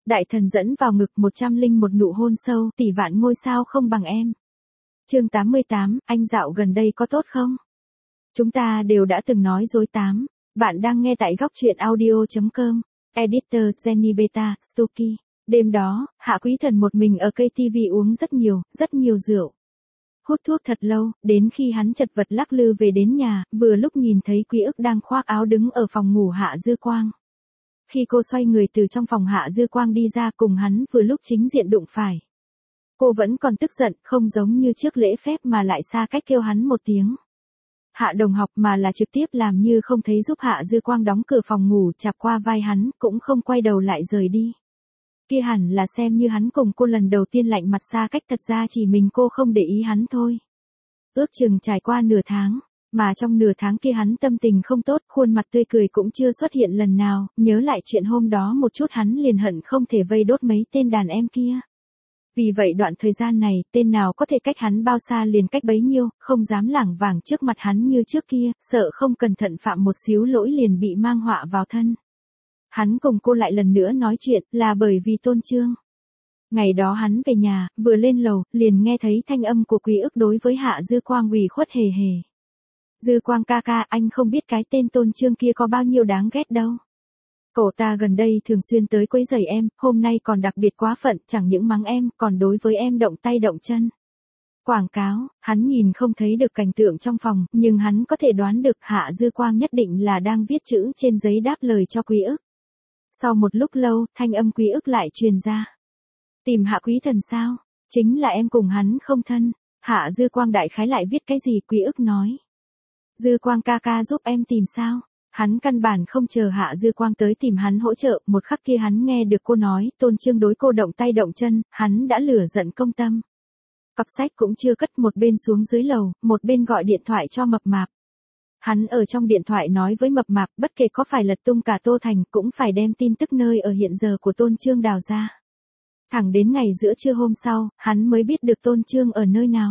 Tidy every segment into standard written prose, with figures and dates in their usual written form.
Đại thần dẫn vào ngực 101 nụ hôn sâu, tỷ vạn ngôi sao không bằng em. Chương 88, anh dạo gần đây có tốt không? Chúng ta đều đã từng nói dối 8. Bạn đang nghe tại góc truyện audio.com. Editor Jenny Beta, Stucky. Đêm đó, Hạ Quý Thần một mình ở cây TV uống rất nhiều rượu. Hút thuốc thật lâu, đến khi hắn chật vật lắc lư về đến nhà, vừa lúc nhìn thấy Quý Ức đang khoác áo đứng ở phòng ngủ Hạ Dư Quang. Khi cô xoay người từ trong phòng Hạ Dư Quang đi ra cùng hắn vừa lúc chính diện đụng phải. Cô vẫn còn tức giận, không giống như trước lễ phép mà lại xa cách kêu hắn một tiếng. Hạ đồng học mà là trực tiếp làm như không thấy giúp Hạ Dư Quang đóng cửa phòng ngủ chạm qua vai hắn, cũng không quay đầu lại rời đi. Kia hẳn là xem như hắn cùng cô lần đầu tiên lạnh mặt xa cách, thật ra chỉ mình cô không để ý hắn thôi. Ước chừng trải qua nửa tháng, mà trong nửa tháng kia hắn tâm tình không tốt, khuôn mặt tươi cười cũng chưa xuất hiện lần nào, nhớ lại chuyện hôm đó một chút hắn liền hận không thể vây đốt mấy tên đàn em kia. Vì vậy đoạn thời gian này, tên nào có thể cách hắn bao xa liền cách bấy nhiêu, không dám lảng vảng trước mặt hắn như trước kia, sợ không cẩn thận phạm một xíu lỗi liền bị mang họa vào thân. Hắn cùng cô lại lần nữa nói chuyện, là bởi vì Tôn Trương. Ngày đó hắn về nhà, vừa lên lầu, liền nghe thấy thanh âm của Quý Ức đối với Hạ Dư Quang ủy khuất hề hề. Dư Quang ca ca, anh không biết cái tên Tôn Trương kia có bao nhiêu đáng ghét đâu. Cậu ta gần đây thường xuyên tới quấy rầy em, hôm nay còn đặc biệt quá phận, chẳng những mắng em, còn đối với em động tay động chân. Quảng cáo, hắn nhìn không thấy được cảnh tượng trong phòng, nhưng hắn có thể đoán được Hạ Dư Quang nhất định là đang viết chữ trên giấy đáp lời cho Quý Ức. Sau một lúc lâu, thanh âm Quý Ức lại truyền ra. Tìm Hạ Quý Thần sao? Chính là em cùng hắn không thân. Hạ Dư Quang đại khái lại viết cái gì? Quý Ức nói. Dư Quang ca ca giúp em tìm sao? Hắn căn bản không chờ Hạ Dư Quang tới tìm hắn hỗ trợ, một khắc kia hắn nghe được cô nói, Tôn Trương đối cô động tay động chân, hắn đã lửa giận công tâm. Cặp sách cũng chưa cất, một bên xuống dưới lầu, một bên gọi điện thoại cho Mập Mạp. Hắn ở trong điện thoại nói với Mập Mạp, bất kể có phải lật tung cả Tô Thành, cũng phải đem tin tức nơi ở hiện giờ của Tôn Trương đào ra. Thẳng đến ngày giữa trưa hôm sau, hắn mới biết được Tôn Trương ở nơi nào.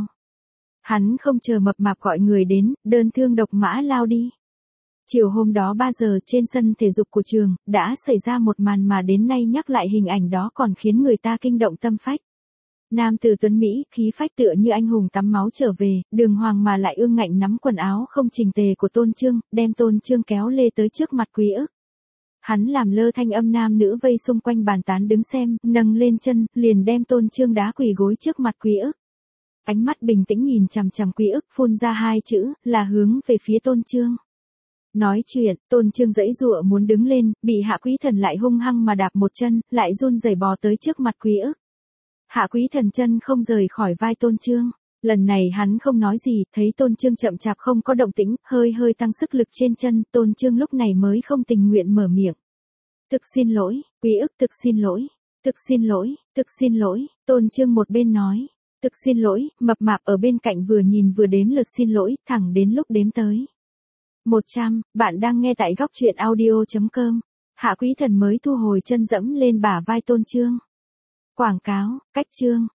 Hắn không chờ Mập Mạp gọi người đến, đơn thương độc mã lao đi. Chiều hôm đó 3 giờ trên sân thể dục của trường, đã xảy ra một màn mà đến nay nhắc lại hình ảnh đó còn khiến người ta kinh động tâm phách. Nam tử tuấn Mỹ, khí phách tựa như anh hùng tắm máu trở về, đường hoàng mà lại ương ngạnh nắm quần áo không chỉnh tề của Tôn Trương, đem Tôn Trương kéo lê tới trước mặt Quý Ức. Hắn làm lơ thanh âm nam nữ vây xung quanh bàn tán đứng xem, nâng lên chân, liền đem Tôn Trương đá quỳ gối trước mặt Quý Ức. Ánh mắt bình tĩnh nhìn chằm chằm Quý Ức, phun ra hai chữ, là hướng về phía Tôn Trương. Nói chuyện, Tôn Trương giãy giụa muốn đứng lên, bị Hạ Quý Thần lại hung hăng mà đạp một chân, lại run rẩy bò tới trước mặt Quý Ức. Hạ Quý Thần chân không rời khỏi vai Tôn Trương. Lần này hắn không nói gì, thấy Tôn Trương chậm chạp không có động tĩnh, hơi tăng sức lực trên chân, Tôn Trương lúc này mới không tình nguyện mở miệng. Thực xin lỗi, Quý Ức, thực xin lỗi, thực xin lỗi, thực xin lỗi, Tôn Trương một bên nói. Thực xin lỗi, Mập Mạp ở bên cạnh vừa nhìn vừa đếm lượt xin lỗi, thẳng đến lúc đếm tới 100, bạn đang nghe tại góc truyện audio.com. Hạ Quý Thần mới thu hồi chân dẫm lên bả vai Tôn Trương. Quảng cáo, cách chương.